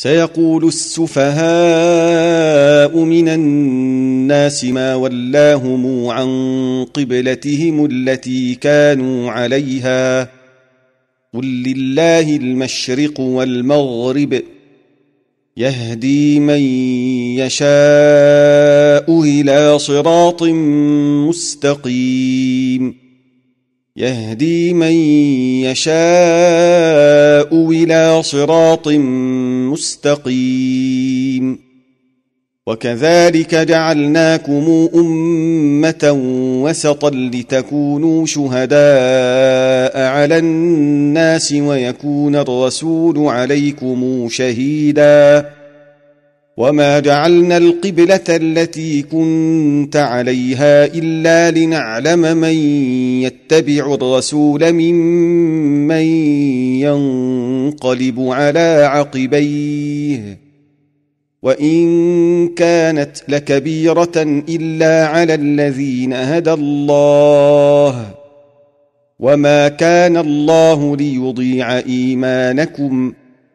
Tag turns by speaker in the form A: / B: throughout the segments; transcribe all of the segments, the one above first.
A: سيقول السفهاء من الناس ما ولاهم عن قبلتهم التي كانوا عليها قل لله المشرق والمغرب يهدي من يشاء إلى صراط مستقيم وكذلك جعلناكم أمة وسطا لتكونوا شهداء على الناس ويكون الرسول عليكم شهيدا وما جعلنا القبلة التي كنت عليها إلا لنعلم من يتبع الرسول ممن ينقلب على عقبيه وإن كانت لكبيرة إلا على الذين هدى الله وما كان الله ليضيع إيمانكم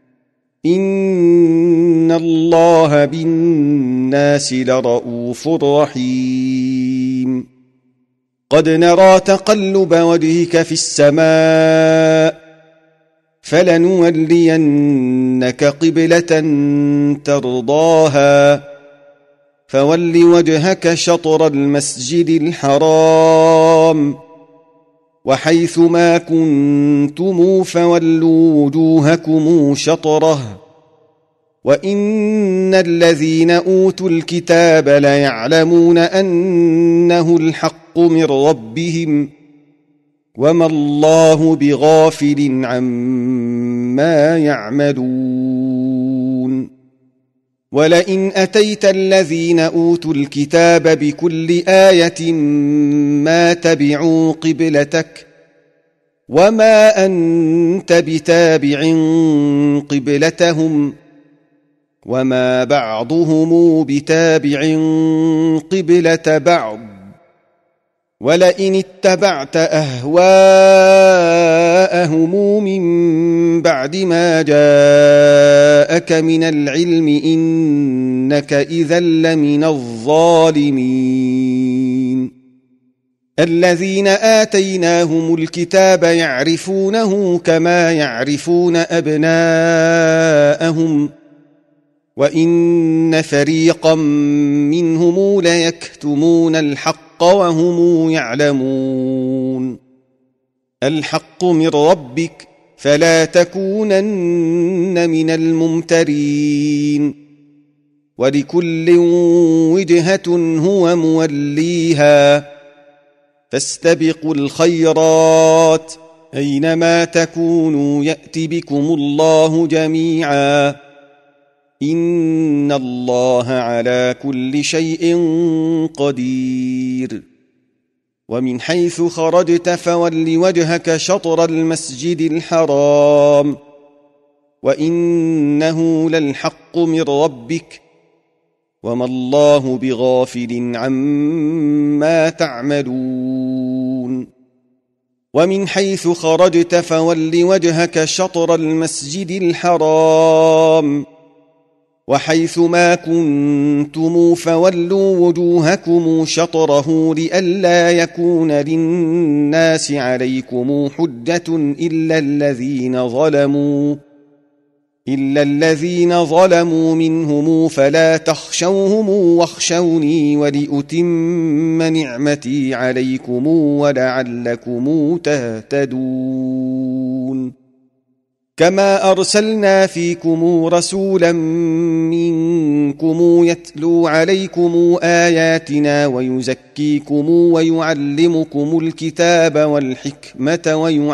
A: إن الله بالناس لرءوف رحيم قد نرى تقلب وجهك في السماء فلنولينك قبلة ترضاها فول وجهك شطر المسجد الحرام وحيث ما كنتم فولوا وجوهكم شطره وإن الذين أوتوا الكتاب ليعلمون أنه الحق من ربهم وما الله بغافل عما يعملون ولئن أتيت الذين أوتوا الكتاب بكل آية ما تبعوا قبلتك وما أنت بتابع قبلتهم وما بعضهم بتابع قبلة بعض ولئن اتبعت أهواءهم من بعد ما جاءك من العلم إنك إذا لمن الظالمين الذين آتيناهم الكتاب يعرفونه كما يعرفون أبناءهم وإن فريقا منهم ليكتمون الحق وهم يعلمون الحق من ربك فلا تكونن من الممترين ولكل وجهة هو موليها فاستبقوا الخيرات أينما تكونوا يأت بكم الله جميعا إن الله على كل شيء قدير ومن حيث خرجت فول وجهك شطر المسجد الحرام وإنه للحق من ربك وما الله بغافل عما تعملون ومن حيث خرجت فول وجهك شطر المسجد الحرام وحيث ما كنتم فولوا وجوهكم شطره لئلا يكون للناس عليكم حجة إلا الذين ظلموا منهم فلا تخشوهم واخشوني ولأتم نعمتي عليكم ولعلكم تهتدون كما أرسلنا فيكم رسولا منكم يتلو عليكم آياتنا ويزكيكم ويعلمكم الكتاب والحكمة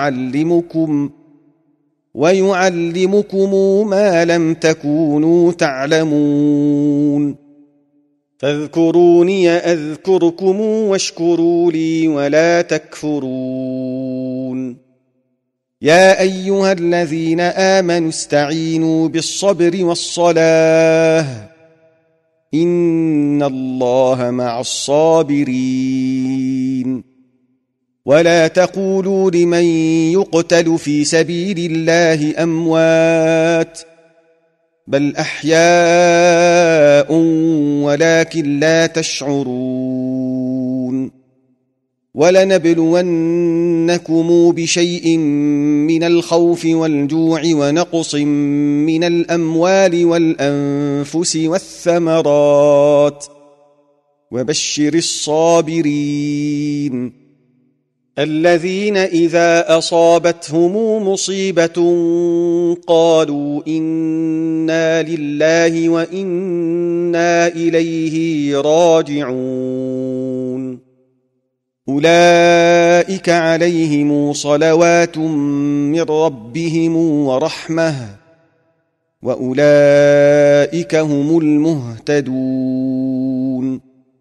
A: ويعلمكم ما لم تكونوا تعلمون فاذكروني أذكركم واشكروا لي ولا تكفرون يا أيها الذين آمنوا استعينوا بالصبر والصلاة إن الله مع الصابرين ولا تقولوا لمن يقتل في سبيل الله أموات بل أحياء ولكن لا تشعرون ولنبلونكم بشيء من الخوف والجوع ونقص من الأموال والأنفس والثمرات وبشر الصابرين الذين إذا أصابتهم مصيبة قالوا إنا لله وإنا إليه راجعون أولئك عليهم صلوات من ربهم ورحمة وأولئك هم المهتدون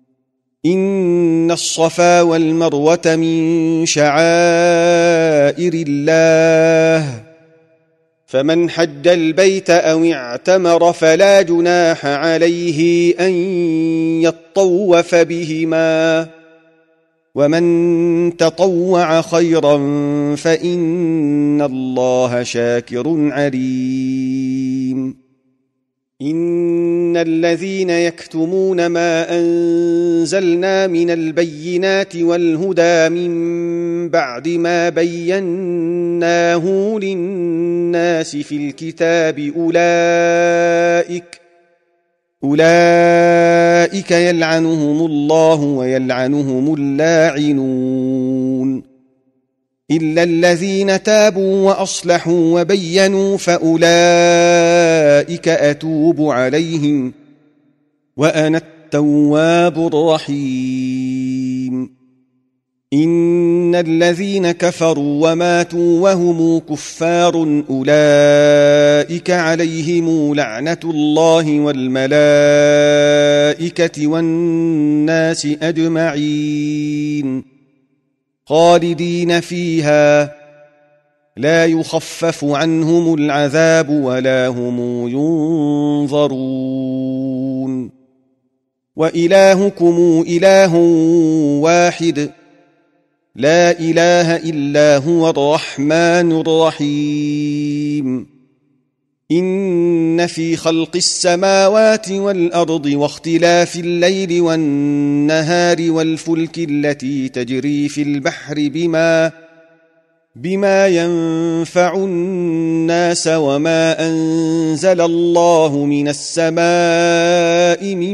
A: إن الصفا والمروة من شعائر الله فمن حج البيت أو اعتمر فلا جناح عليه أن يطوف بهما ومن تطوع خيرا فإن الله شاكر عليم إن الذين يكتمون ما أنزلنا من البينات والهدى من بعد ما بيناه للناس في الكتاب أولئك يلعنهم الله ويلعنهم اللاعنون إلا الذين تابوا وأصلحوا وبينوا فأولئك أتوب عليهم وأنا التواب الرحيم إن الذين كفروا وماتوا وهم كفار أولئك عليهم لعنة الله والملائكة والناس أجمعين خالدين فيها لا يخفف عنهم العذاب ولا هم ينظرون وإلهكم إله واحد لا إله إلا هو الرحمن الرحيم إن في خلق السماوات والأرض واختلاف الليل والنهار والفلك التي تجري في البحر بما ينفع الناس وما أنزل الله من السماء من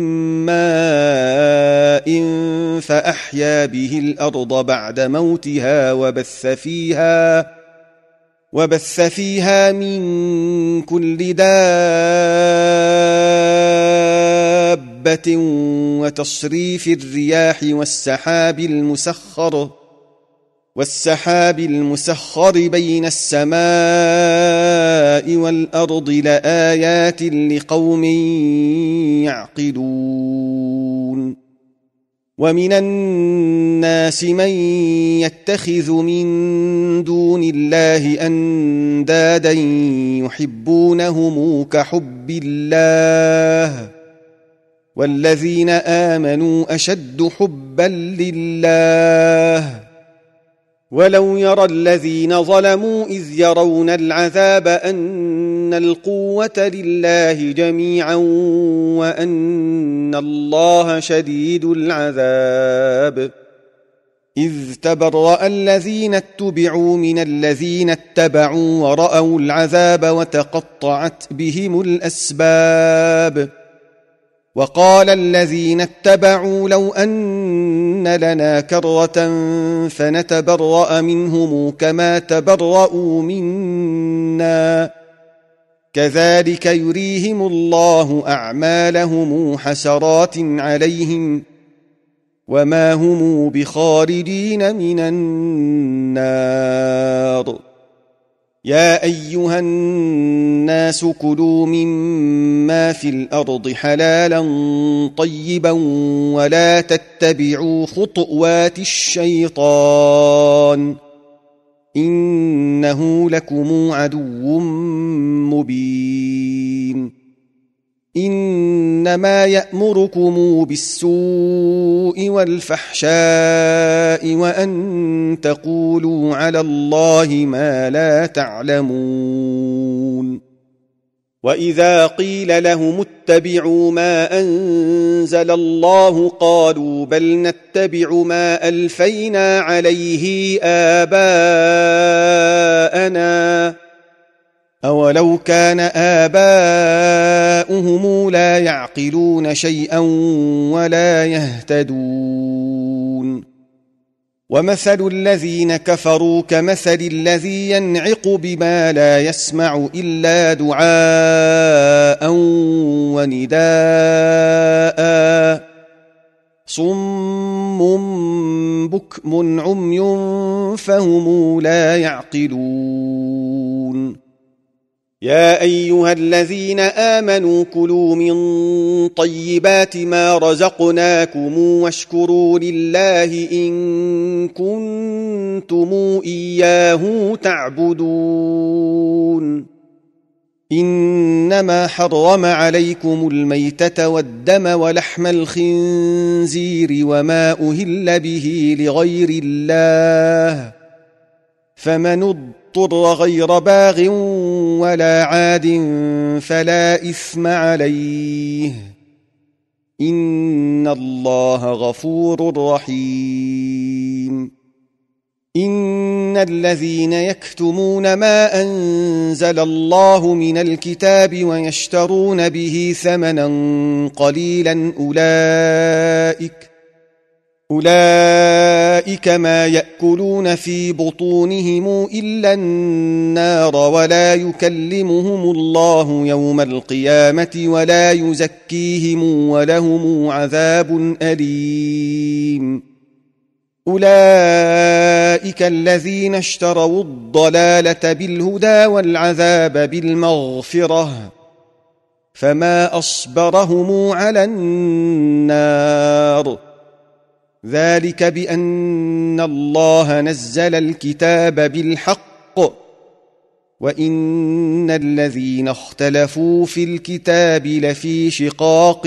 A: ماء فأحيا به الأرض بعد موتها وبث فيها من كل دابة وتصريف الرياح والسحاب المسخر بين السماء والأرض لآيات لقوم يعقلون ومن الناس من يتخذ من دون الله أندادا يحبونهم كحب الله والذين آمنوا أشد حبا لله ولو يرى الذين ظلموا إذ يرون العذاب أن القوة لله جميعا وأن الله شديد العذاب إذ تبرأ الذين اتبعوا من الذين اتبعوا ورأوا العذاب وتقطعت بهم الأسباب وقال الذين اتبعوا لو أن لنا كرة فنتبرأ منهم كما تبرأوا منا كذلك يريهم الله أعمالهم حسرات عليهم وما هم بخارجين من النار يا أيها الناس كلوا مما في الأرض حلالا طيبا ولا تتبعوا خطوات الشيطان إنه لكم عدو مبين إنما يأمركم بالسوء والفحشاء وأن تقولوا على الله ما لا تعلمون وإذا قيل لهم اتبعوا ما أنزل الله قالوا بل نتبع ما ألفينا عليه آباءنا أولو كان آباؤهم لا يعقلون شيئا ولا يهتدون ومثل الذين كفروا كمثل الذي ينعق بما لا يسمع إلا دعاء ونداء صم بكم عمي فهم لا يعقلون يا أيها الذين آمنوا كلوا من طيبات ما رزقناكم واشكروا لله إن كنتم إياه تعبدون إنما حرم عليكم الميتة والدم ولحم الخنزير وما أهل به لغير الله فمن اضطر غير باغ ولا عاد فلا إثم عليه إن الله غفور رحيم إن الذين يكتمون ما أنزل الله من الكتاب ويشترون به ثمنا قليلا أولئك ما يأكلون في بطونهم إلا النار ولا يكلمهم الله يوم القيامة ولا يزكيهم ولهم عذاب أليم أولئك الذين اشتروا الضلالة بالهدى والعذاب بالمغفرة فما أصبرهم على النار ذلك بأن الله نزل الكتاب بالحق وإن الذين اختلفوا في الكتاب لفي شقاق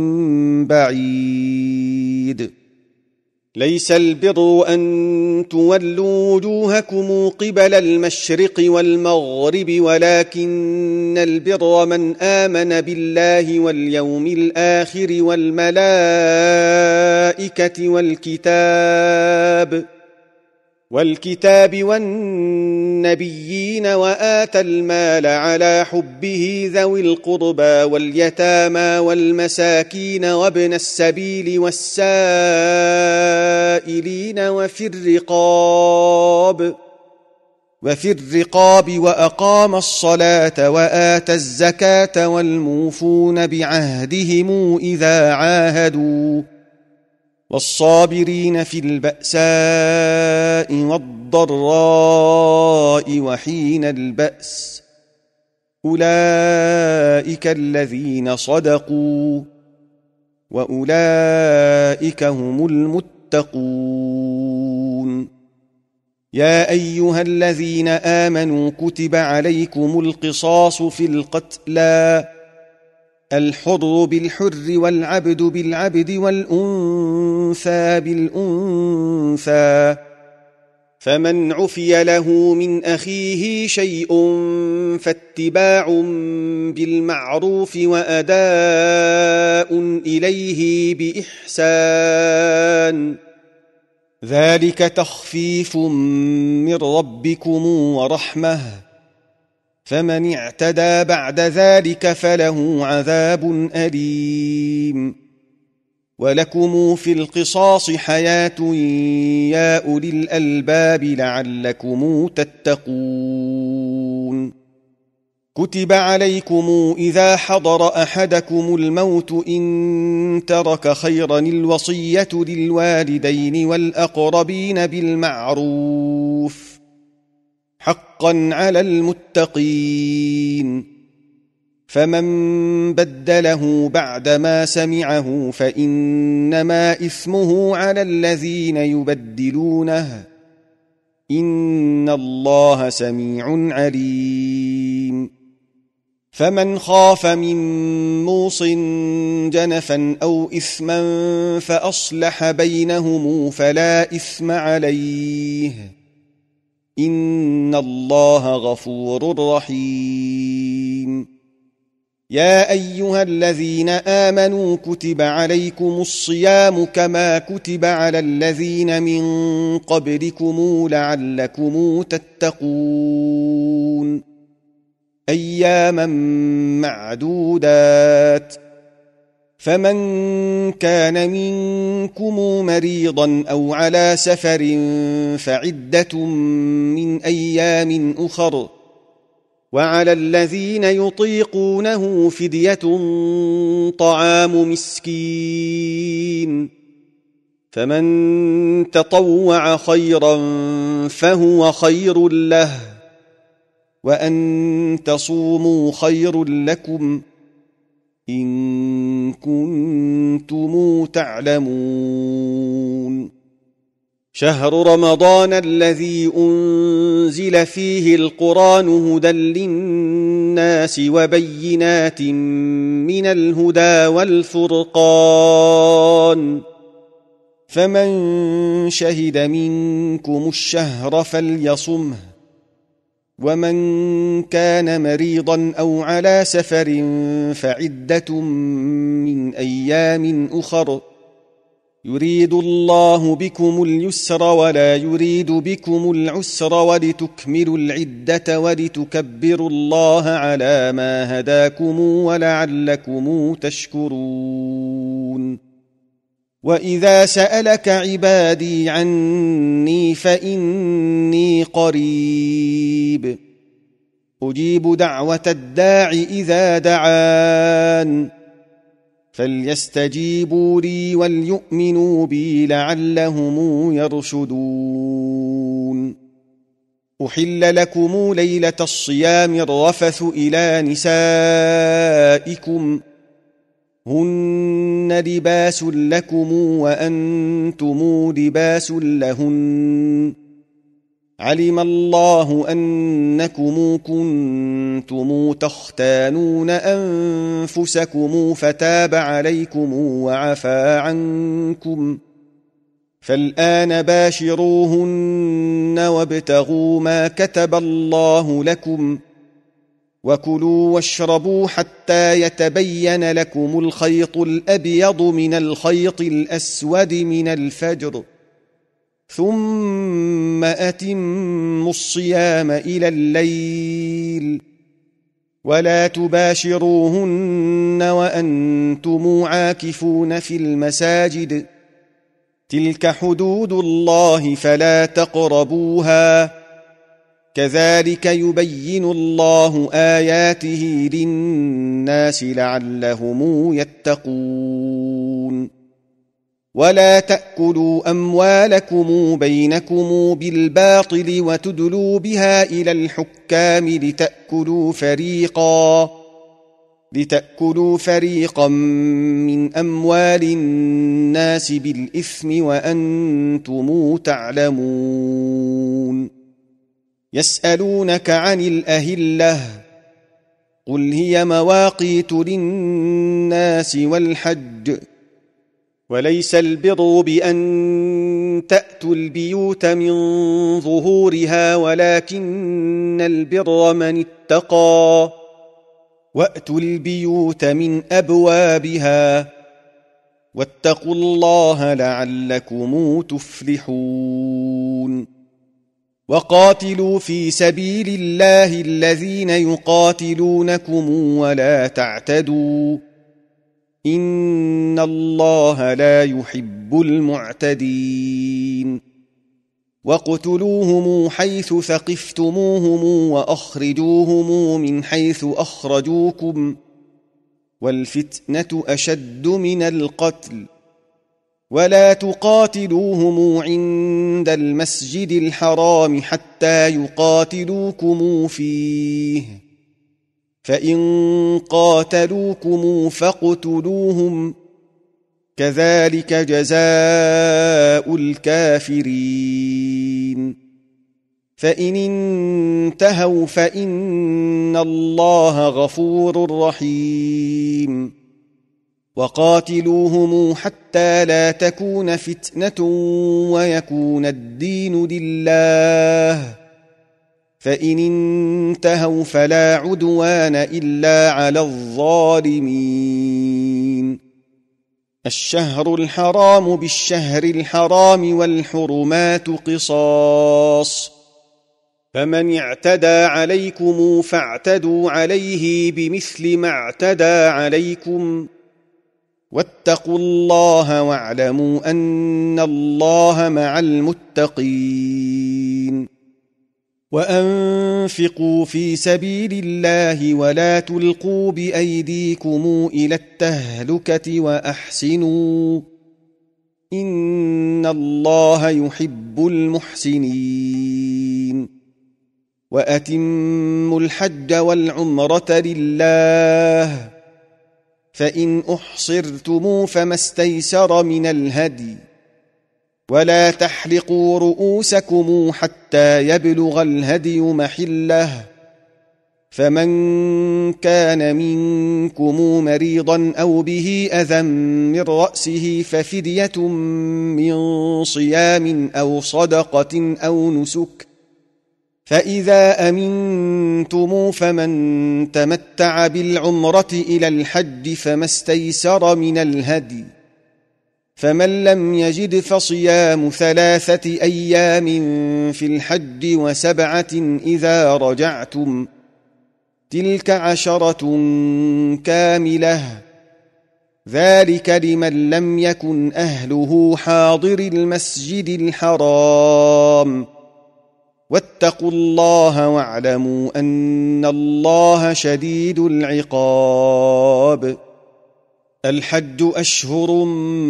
A: بعيد ليس البر أن تولوا وجوهكم قبل المشرق والمغرب ولكن البر من آمن بالله واليوم الآخر والملائكة والكتاب والنبيين وآتى المال على حبه ذوي القربى واليتامى والمساكين وابن السبيل والسائلين وفي الرقاب وأقام الصلاة وآتى الزكاة والموفون بعهدهم إذا عاهدوا والصابرين في البأساء والضراء وحين البأس أولئك الذين صدقوا وأولئك هم المتقون يا أيها الذين آمنوا كتب عليكم القصاص في القتلى الحر بالحر والعبد بالعبد والأنثى بالأنثى فمن عفي له من أخيه شيء فاتباع بالمعروف وأداء إليه بإحسان ذلك تخفيف من ربكم ورحمة فمن اعتدى بعد ذلك فله عذاب أليم ولكم في القصاص حياة يا أولي الألباب لعلكم تتقون كتب عليكم إذا حضر أحدكم الموت إن ترك خيرا الوصية للوالدين والأقربين بالمعروف حقا على المتقين فمن بدله بعدما سمعه فإنما إثمه على الذين يبدلونه إن الله سميع عليم فمن خاف من موص جنفا أو إثما فأصلح بينهم فلا إثم عليه إن الله غفور رحيم يا أيها الذين آمنوا كتب عليكم الصيام كما كتب على الذين من قبلكم لعلكم تتقون أياما معدودات فمن كان منكم مريضا أو على سفر فعدة من أيام أخر وعلى الذين يطيقونه فدية طعام مسكين فمن تطوع خيرا فهو خير له وأن تصوموا خير لكم إن كنتم تعلمون شهر رمضان الذي أنزل فيه القرآن هدى للناس وبينات من الهدى والفرقان فمن شهد منكم الشهر فليصمه ومن كان مريضا أو على سفر فعدة من أيام أخر يريد الله بكم اليسر ولا يريد بكم العسر ولتكملوا العدة ولتكبروا الله على ما هداكم ولعلكم تشكرون وإذا سألك عبادي عني فإني قريب أجيب دعوة الداع إذا دعان فليستجيبوا لي وليؤمنوا بي لعلهم يرشدون أحل لكم ليلة الصيام الرفث إلى نسائكم هن لباس لكم وأنتم لباس لهن علم الله أنكم كنتم تختانون أنفسكم فتاب عليكم وعفى عنكم فالآن باشروهن وابتغوا ما كتب الله لكم وكلوا واشربوا حتى يتبين لكم الخيط الأبيض من الخيط الأسود من الفجر ثم أتموا الصيام إلى الليل ولا تباشروهن وأنتم عاكفون في المساجد تلك حدود الله فلا تقربوها كذلك يبين الله آياته للناس لعلهم يتقون ولا تأكلوا أموالكم بينكم بالباطل وتدلوا بها إلى الحكام لتأكلوا فريقا من أموال الناس بالإثم وأنتم تعلمون يسألونك عن الأهلة قل هي مواقيت للناس والحج وليس البر بأن تأتوا البيوت من ظهورها ولكن البر من اتقى وأتوا البيوت من أبوابها واتقوا الله لعلكم تفلحون وقاتلوا في سبيل الله الذين يقاتلونكم ولا تعتدوا إن الله لا يحب المعتدين واقتلوهم حيث ثقفتموهم وأخرجوهم من حيث أخرجوكم والفتنة أشد من القتل ولا تقاتلوهم عند المسجد الحرام حتى يقاتلوكم فيه فإن قاتلوكم فاقتلوهم كذلك جزاء الكافرين فإن انتهوا فإن الله غفور رحيم وقاتلوهم حتى لا تكون فتنة ويكون الدين لله فإن انتهوا فلا عدوان إلا على الظالمين. الشهر الحرام بالشهر الحرام والحرمات قصاص، فمن اعتدى عليكم فاعتدوا عليه بمثل ما اعتدى عليكم، واتقوا الله واعلموا أن الله مع المتقين. وأنفقوا في سبيل الله ولا تلقوا بأيديكم إلى التهلكة وأحسنوا إن الله يحب المحسنين. وأتموا الحج والعمرة لله، فإن أحصرتم فما استيسر من الهدي، ولا تحلقوا رؤوسكم حتى يبلغ الهدي محله، فمن كان منكم مريضا أو به أذى من رأسه ففدية من صيام أو صدقة أو نسك، فإذا أمنتم فمن تمتع بالعمرة إلى الحج فما استيسر من الهدي، فمن لم يجد فصيام 3 أيام في الحج و7 إذا رجعتم، تلك 10 كاملة، ذلك لمن لم يكن أهله حاضر المسجد الحرام. واتقوا الله واعلموا أن الله شديد العقاب. الحج أشهر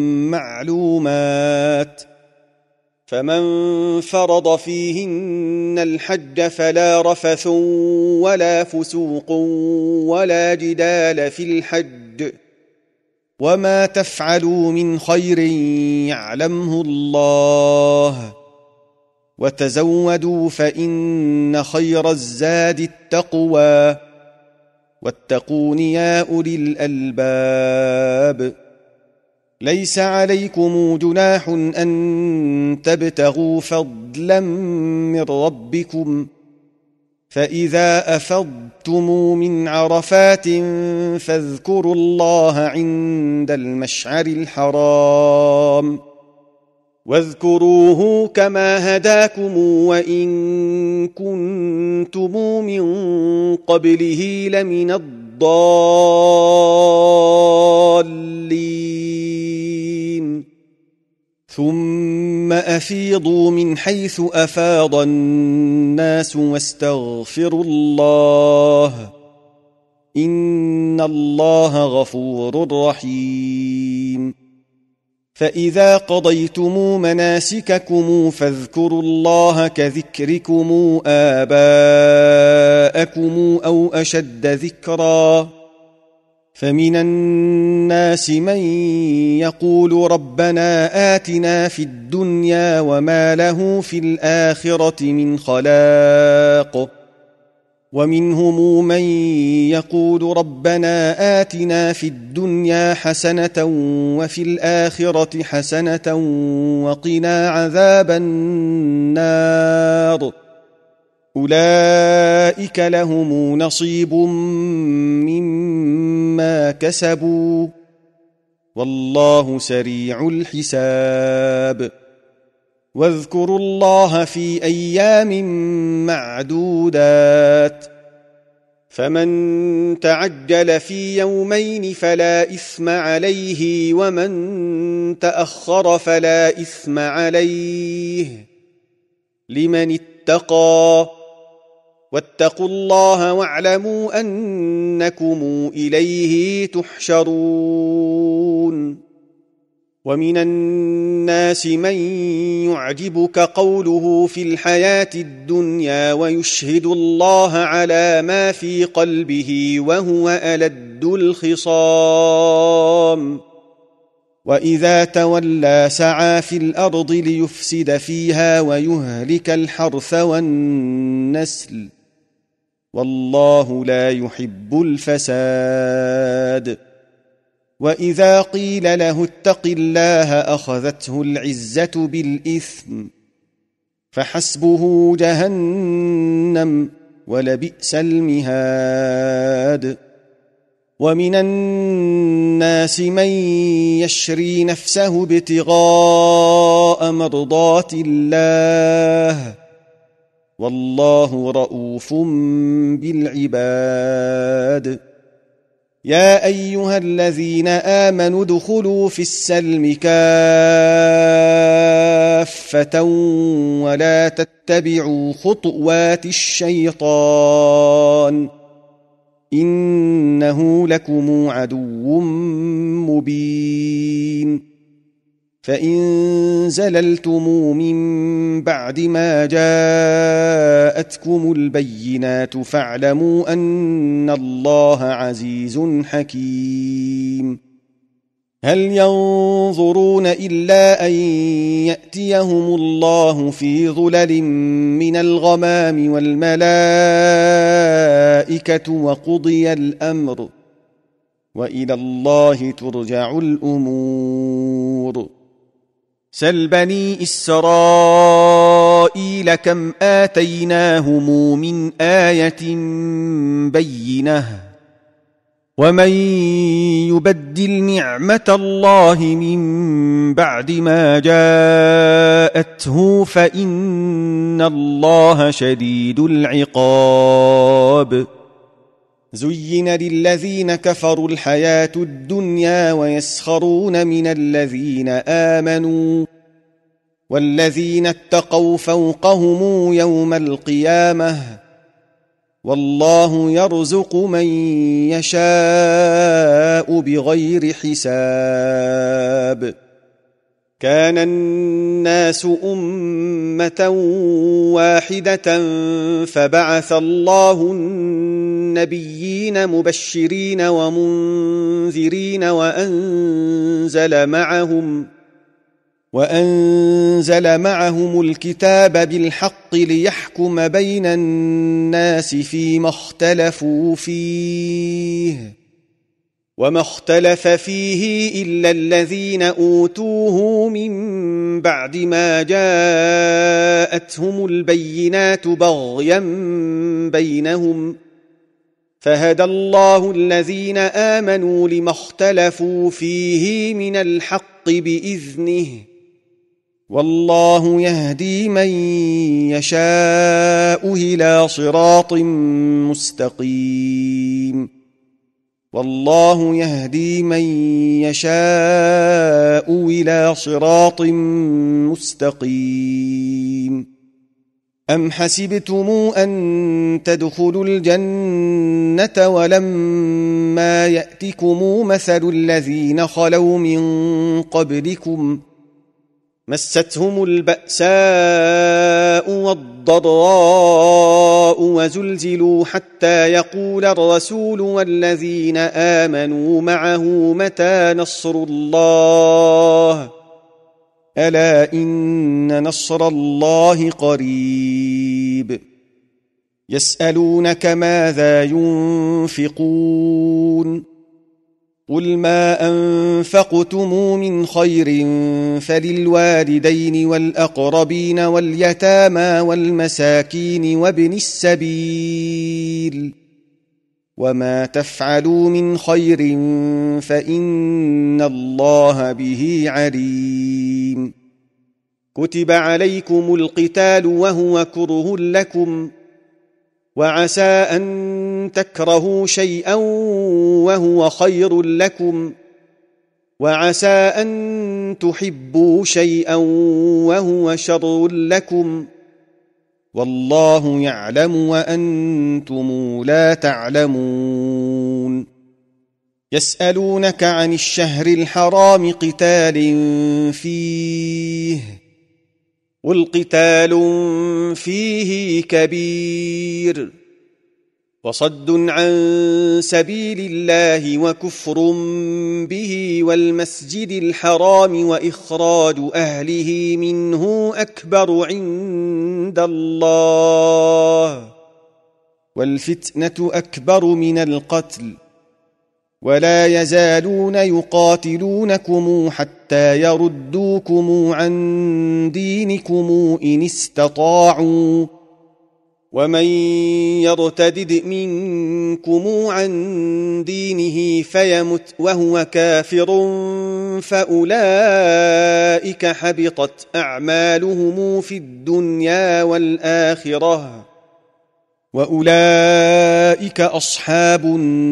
A: معلومات، فمن فرض فيهن الحج فلا رفث ولا فسوق ولا جدال في الحج، وما تفعلوا من خير يعلمه الله، وتزودوا فإن خير الزاد التقوى، واتقون يا أولي الألباب. ليس عليكم جناح أن تبتغوا فضلا من ربكم، فإذا أفضتم من عرفات فاذكروا الله عند المشعر الحرام، واذكروه كما هداكم وإن كنتم من قبله لمن الضالين. ثم أفيضوا من حيث أفاض الناس واستغفروا الله إن الله غفور رحيم. فإذا قضيتم مناسككم فاذكروا الله كذكركم آباءكم أو أشد ذكرا، فمن الناس من يقول ربنا آتنا في الدنيا وما له في الآخرة من خلاق، ومنهم من يقول ربنا آتنا في الدنيا حسنة وفي الآخرة حسنة وقنا عذاب النار، أولئك لهم نصيب مما كسبوا والله سريع الحساب. واذكروا الله في أيام معدودات، فمن تعجل في يومين فلا إثم عليه ومن تأخر فلا إثم عليه لمن اتقى، واتقوا الله واعلموا أنكم إليه تحشرون. ومن الناس من يعجبك قوله في الحياة الدنيا ويشهد الله على ما في قلبه وهو ألد الخصام، وإذا تولى سعى في الأرض ليفسد فيها ويهلك الحرث والنسل، والله لا يحب الفساد. وإذا قيل له اتق الله أخذته العزة بالإثم، فحسبه جهنم ولبئس المهاد. ومن الناس من يشري نفسه ابتغاء مرضات الله والله رءوف بالعباد. يا أيها الذين آمنوا ادخلوا في السلم كافة ولا تتبعوا خطوات الشيطان إنه لكم عدو مبين. فإن زللتم من بعد ما جاءتكم البينات فاعلموا أن الله عزيز حكيم. هل ينظرون إلا أن يأتيهم الله في ظلل من الغمام والملائكة وقضي الأمر وإلى الله ترجع الأمور. سل بني إسرائيل كم آتيناهم من آية بينة ومن يبدل نعمة الله من بعد ما جاءته فإن الله شديد العقاب. زين للذين كفروا الحياة الدنيا ويسخرون من الذين آمنوا والذين اتقوا فوقهم يوم القيامة والله يرزق من يشاء بغير حساب. كان الناس أمة واحدة فبعث الله النبيين مبشرين ومنذرين وأنزل معهم الكتاب بالحق ليحكم بين الناس فيما اختلفوا فيه وما اختلف فيه إلا الذين أوتوه من بعد ما جاءتهم البينات بغيا بينهم فهدى الله الذين آمنوا لما اختلفوا فيه من الحق بإذنه والله يهدي من يشاء إلى صراط مستقيم. والله يهدي من يشاء إلى صراط مستقيم. أم حسبتم أن تدخلوا الجنة ولما يأتكم مثل الذين خلوا من قبلكم مستهم البأساء والضراء وزلزلوا حتى يقول الرسول والذين آمنوا معه متى نصر الله ألا إن نصر الله قريب. يسألونك ماذا ينفقون قل ما أنفقتم من خير فللوالدين والأقربين واليتامى والمساكين وابن السبيل وما تفعلوا من خير فإن الله به عليم. كتب عليكم القتال وهو كره لكم وعسى أن تكرهوا شيئا وهو خير لكم وعسى أن تحبوا شيئا وهو شر لكم والله يعلم وأنتم لا تعلمون. يسألونك عن الشهر الحرام قتال فيه قل قتال فيه كبير وصد عن سبيل الله وكفر به والمسجد الحرام وإخراج أهله منه أكبر عند الله والفتنة أكبر من القتل ولا يزالون يقاتلونكم حتى يردوكم عن دينكم إن استطاعوا ومن يرتدد منكم عن دينه فيمت وهو كافر فأولئك حبطت أعمالهم في الدنيا والآخرة وأولئك أصحاب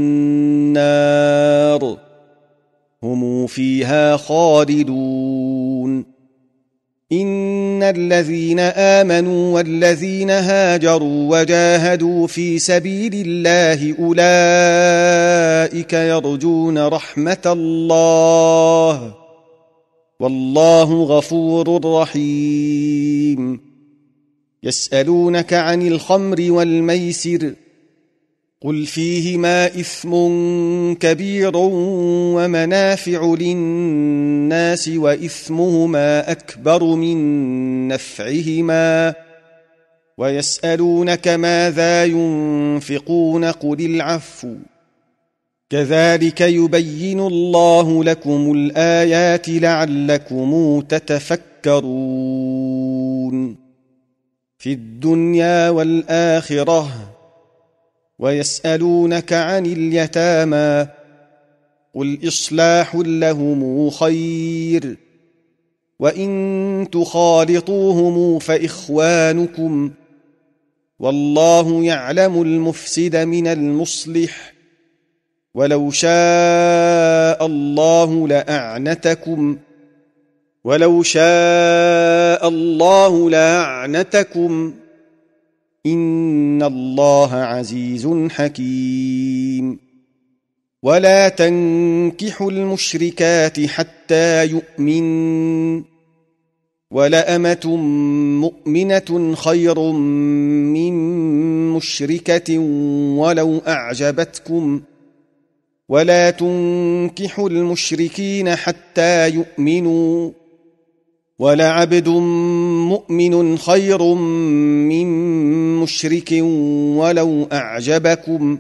A: النار هم فيها خالدون إن الذين آمنوا والذين هاجروا وجاهدوا في سبيل الله أولئك يرجون رحمة الله والله غفور رحيم يسألونك عن الخمر والميسر قل فيهما إثم كبير ومنافع للناس وإثمهما أكبر من نفعهما ويسألونك ماذا ينفقون قل العفو كذلك يبين الله لكم الآيات لعلكم تتفكرون في الدنيا والآخرة ويسألونك عن اليتامى قل إصلاح لهم خير وإن تخالطوهم فإخوانكم والله يعلم المفسد من المصلح ولو شاء الله لأعنتكم إن الله عزيز حكيم ولا تنكحوا المشركات حتى يؤمنوا ولأمة مؤمنة خير من مشركة ولو أعجبتكم ولا تنكحوا المشركين حتى يؤمنوا ولعبد مؤمن خير من مشرك ولو أعجبكم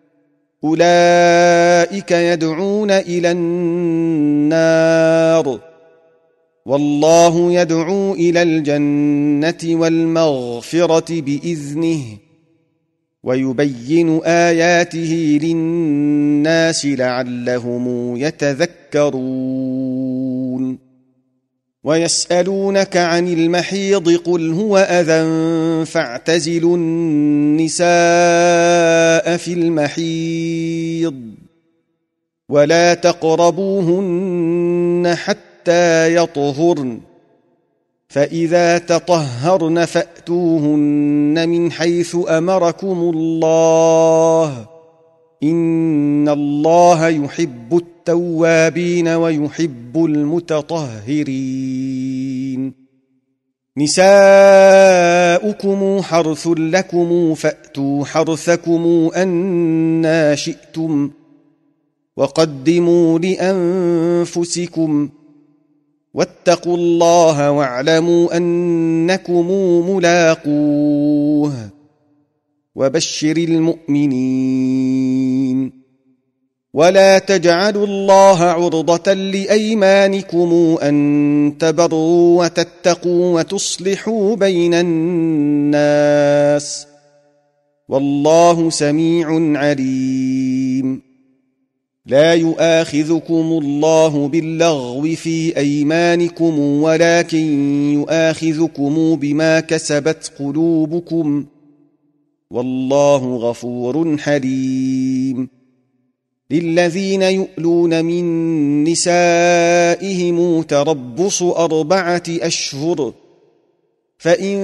A: أولئك يدعون إلى النار والله يدعو إلى الجنة والمغفرة بإذنه ويبين آياته للناس لعلهم يتذكرون ويسألونك عن المحيض قل هو أذى فاعتزلوا النساء في المحيض ولا تقربوهن حتى يطهرن فإذا تطهرن فأتوهن من حيث أمركم الله إن الله يحب التوابين ويحب المتطهرين نساؤكم حرث لكم فأتوا حرثكم أنى شئتم وقدموا لأنفسكم واتقوا الله واعلموا أنكم ملاقوه وبشر المؤمنين ولا تجعلوا الله عرضة لأيمانكم أن تبروا وتتقوا وتصلحوا بين الناس والله سميع عليم لا يؤاخذكم الله باللغو في أيمانكم ولكن يؤاخذكم بما كسبت قلوبكم والله غفور حليم للذين يؤلون من نسائهم تربص 4 أشهر فإن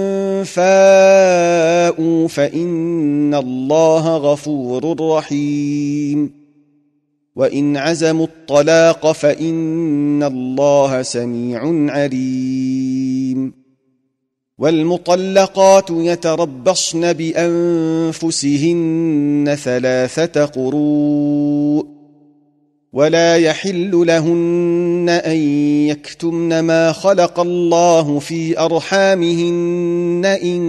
A: فاءوا فإن الله غفور رحيم وإن عزموا الطلاق فإن الله سميع عليم والمطلقات يتربصن بأنفسهن 3 قروء ولا يحل لهن أن يكتمن ما خلق الله في أرحامهن إن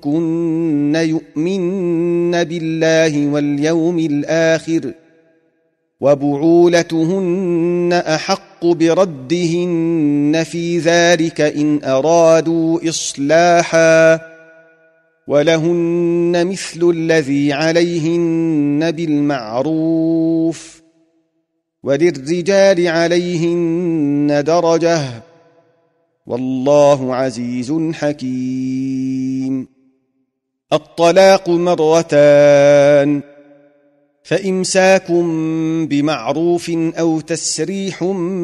A: كن يؤمن بالله واليوم الآخر وبعولتهن أحق بردهن في ذلك إن أرادوا إصلاحا ولهن مثل الذي عليهن بالمعروف وللرجال عليهن درجة والله عزيز حكيم. الطلاق مرتان فإمساك بمعروف أو تسريح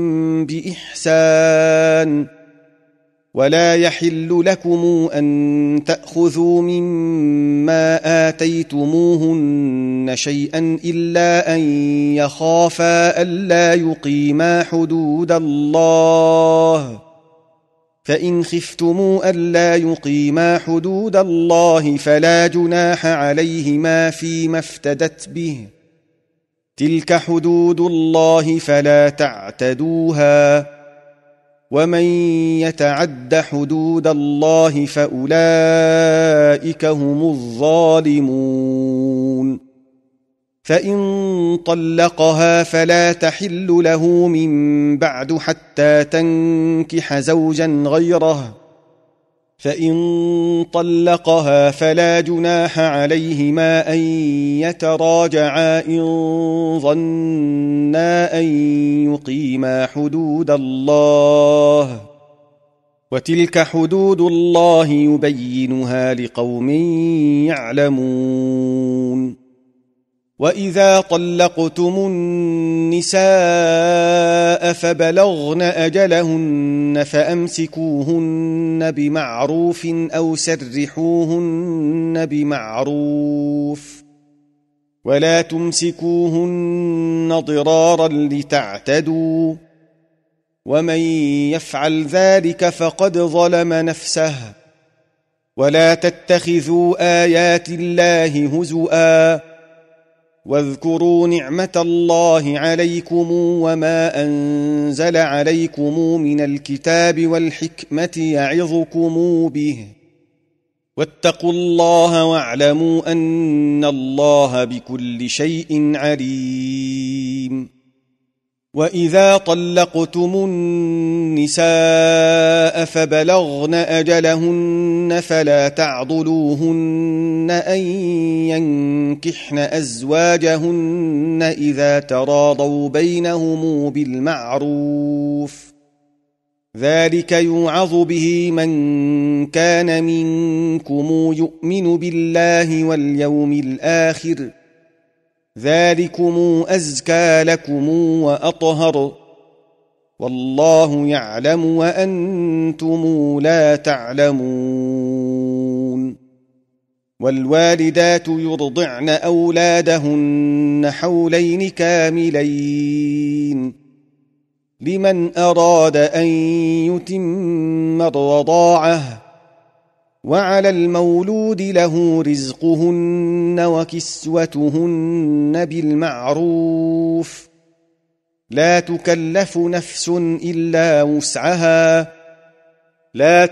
A: بإحسان ولا يحل لكم أن تأخذوا مما آتيتموهن شيئا إلا أن يخافا ألا يقيما حدود الله فإن خفتموا ألا يقيما حدود الله فلا جناح عليهما فيما افتدت به تلك حدود الله فلا تعتدوها ومن يتعد حدود الله فأولئك هم الظالمون. فإن طلقها فلا تحل له من بعد حتى تنكح زوجا غيره فإن طلقها فلا جناح عليهما أن يتراجعا إن ظنا أن يقيما حدود الله وتلك حدود الله يبينها لقوم يعلمون. وإذا طلقتم النساء فبلغن أجلهن فأمسكوهن بمعروف أو سرحوهن بمعروف ولا تمسكوهن ضرارا لتعتدوا ومن يفعل ذلك فقد ظلم نفسه. ولا تتخذوا آيات الله هزؤا واذكروا نعمة الله عليكم وما أنزل عليكم من الكتاب والحكمة يعظكم به واتقوا الله واعلموا أن الله بكل شيء عليم. وإذا طلقتم النساء فبلغن أجلهن فلا تعضلوهن أن ينكحن أزواجهن إذا تراضوا بينهم بالمعروف ذلك يوعظ به من كان منكم يؤمن بالله واليوم الآخر ذلكم أزكى لكم وأطهر والله يعلم وأنتم لا تعلمون. والوالدات يرضعن أولادهن حولين كاملين لمن أراد أن يتم الرضاعة وعلى المولود له رزقهن وكسوتهن بالمعروف لا تكلف نفس إلا وسعها لا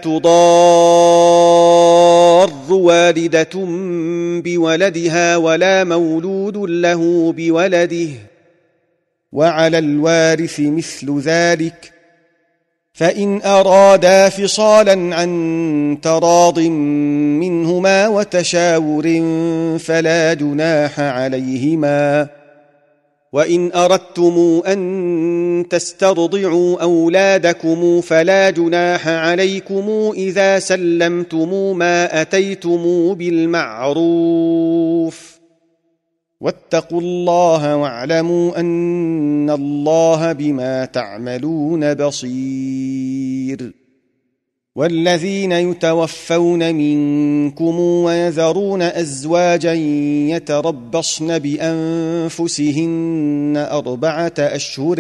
A: تضار والدة بولدها ولا مولود له بولده وعلى الوارث مثل ذلك فإن أرادا فصالا عن تراض منهما وتشاور فلا جناح عليهما. وإن أردتم أن تسترضعوا أولادكم فلا جناح عليكم إذا سلمتم ما أتيتم بالمعروف واتقوا الله واعلموا أن الله بما تعملون بصير. والذين يتوفون منكم ويذرون أزواجا يتربصن بأنفسهن 4 أشهر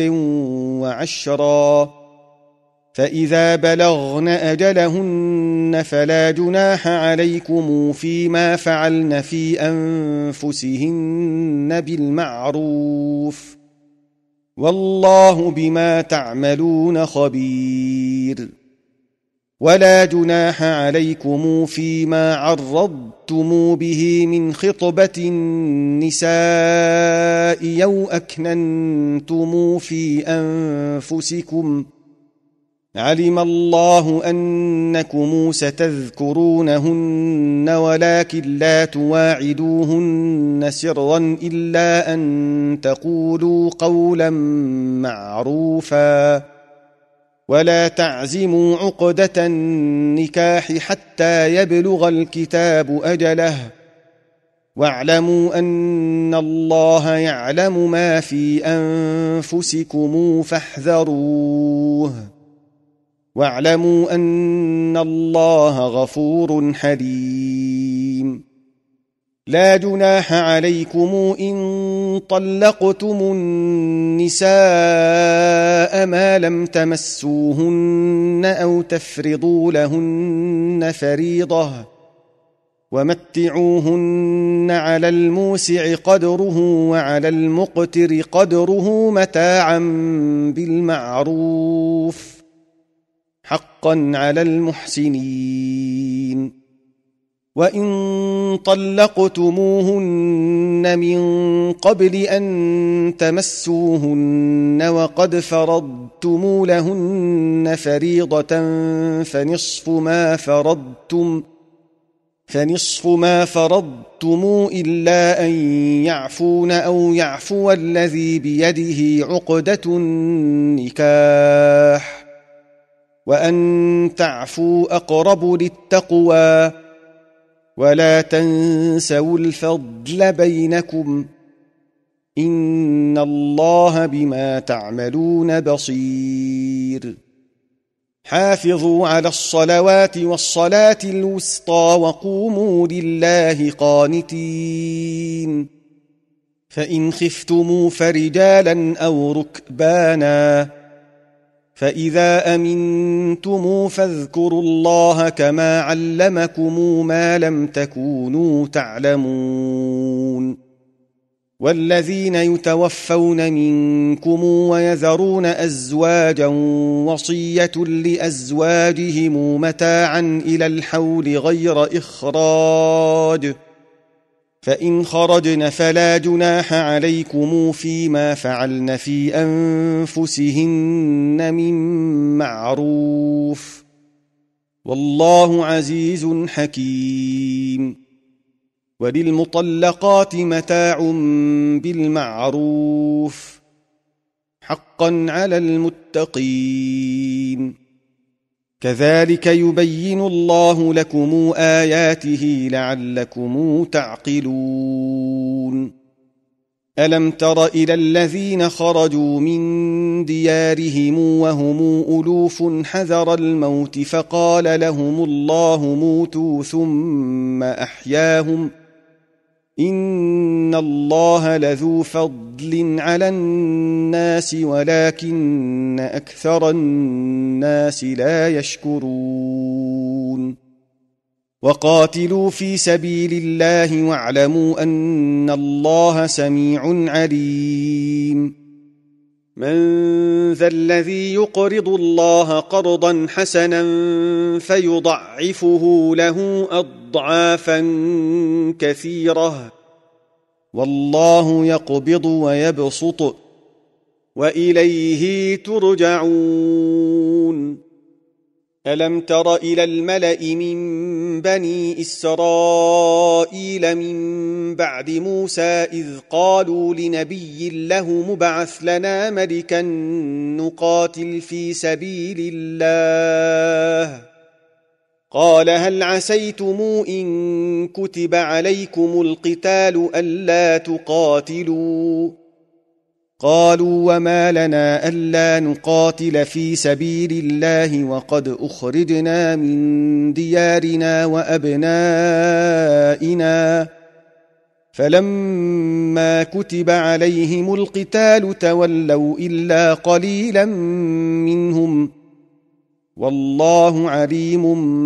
A: وعشرا فإذا بلغن أجلهن فلا جناح عليكم فيما فعلن في أنفسهن بالمعروف والله بما تعملون خبير. ولا جناح عليكم فيما عرضتم به من خطبة النساء أو أكننتم في أنفسكم، علم الله أنكم ستذكرونهن ولكن لا تواعدوهن سرا إلا أن تقولوا قولا معروفا، ولا تعزموا عقدة النكاح حتى يبلغ الكتاب أجله، واعلموا أن الله يعلم ما في أنفسكم فاحذروه، واعلموا أن الله غفور حليم. لا جناح عليكم إن طلقتم النساء ما لم تمسوهن أو تفرضوا لهن فريضة، ومتعوهن على الموسع قدره وعلى المقتر قدره متاعا بالمعروف، حقا على المحسنين. وإن طلقتموهن من قبل أن تمسوهن وقد فرضتم لهن فريضة فنصف ما فرضتم إلا أن يعفون أو يعفو الذي بيده عقدة النكاح، وأن تعفوا أقرب للتقوى، ولا تنسوا الفضل بينكم، إن الله بما تعملون بصير. حافظوا على الصلوات والصلاة الوسطى وقوموا لله قانتين. فإن خفتموا فرجالا أو ركبانا، فإذا أمنتم فاذكروا الله كما علمكم ما لم تكونوا تعلمون. والذين يتوفون منكم ويذرون أزواجا وصية لأزواجهم متاعا إلى الحول غير إخراج، فإن خرجن فلا جناح عليكم فيما فعلن في أنفسهن من معروف، والله عزيز حكيم. وللمطلقات متاع بالمعروف، حقا على المتقين. كذلك يبين الله لكم آياته لعلكم تعقلون. ألم تر إلى الذين خرجوا من ديارهم وهم ألوف حذر الموت فقال لهم الله موتوا ثم أحياهم، إن الله لذو فضل على الناس ولكن أكثر الناس لا يشكرون. وقاتلوا في سبيل الله واعلموا أن الله سميع عليم. من ذا الذي يقرض الله قرضا حسنا فيضعفه له أضعافا كثيرة، والله يقبض ويبسط وإليه ترجعون. ألم تر إلى الملأ من بني إسرائيل من بعد موسى إذ قالوا لنبي له مبعث لنا ملكا نقاتل في سبيل الله، قال هل عسيتم إن كتب عليكم القتال ألا تقاتلوا؟ قالوا وما لنا ألا نقاتل في سبيل الله وقد أخرجنا من ديارنا وأبنائنا، فلما كتب عليهم القتال تولوا إلا قليلا منهم، والله عليم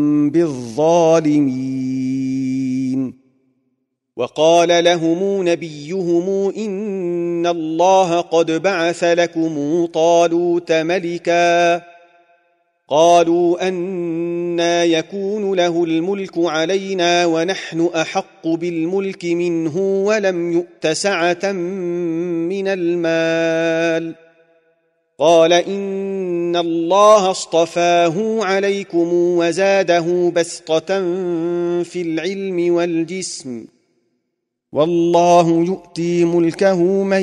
A: بالظالمين. وقال لهم نبيهم إن الله قد بعث لكم طالوت ملكا، قالوا أنى يكون له الملك علينا ونحن أحق بالملك منه ولم يؤت سعة من المال. قال إن الله اصطفاه عليكم وزاده بسطة في العلم والجسم، والله يؤتي ملكه من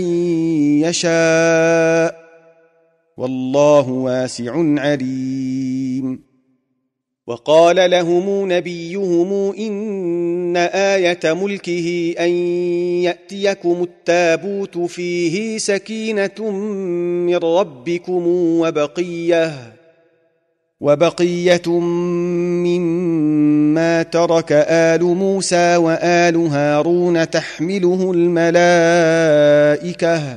A: يشاء، والله واسع عليم. وقال لهم نبيهم إن آية ملكه أن يأتيكم التابوت فيه سكينة من ربكم وبقية مما ترك آل موسى وآل هارون تحمله الملائكة،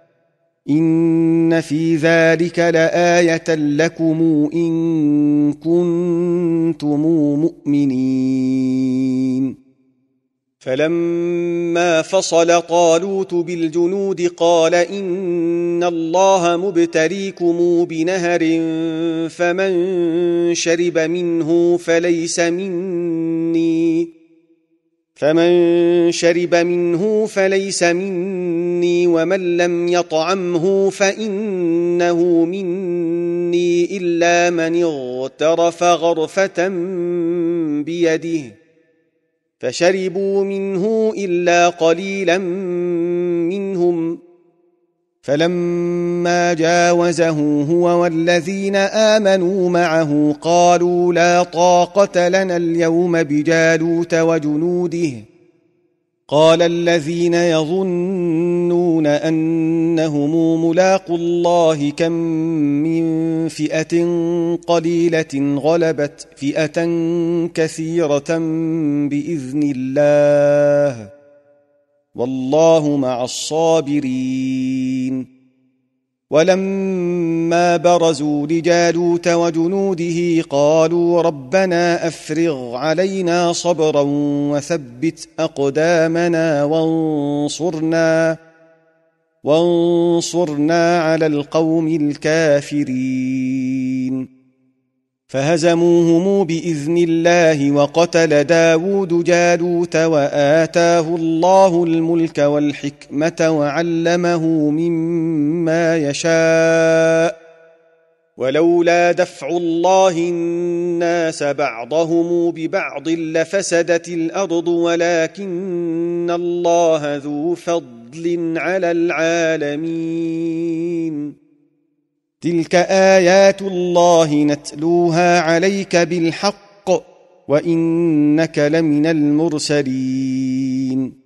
A: إن في ذلك لآية لكم إن كنتم مؤمنين. فلما فصل طالوت بالجنود قال إن الله مبتليكم بنهر فمن شرب منه فليس مني ومن لم يطعمه فإنه مني إلا من اغترف غرفة بيده، فشربوا منه إلا قليلا منهم. فلما جاوزه هو والذين آمنوا معه قالوا لا طاقة لنا اليوم بجالوت وجنوده. قال الذين يظنون أنهم ملاقو الله كم من فئة قليلة غلبت فئة كثيرة بإذن الله، والله مع الصابرين. ولما برزوا لجالوت وجنوده قالوا ربنا أفرغ علينا صبرا وثبت أقدامنا وانصرنا على القوم الكافرين. فهزموهم بإذن الله وقتل داود جالوت وآتاه الله الملك والحكمة وعلمه مما يشاء، ولولا دفع الله الناس بعضهم ببعض لفسدت الأرض ولكن الله ذو فضل على العالمين. تلك آيات الله نتلوها عليك بالحق وإنك لمن المرسلين.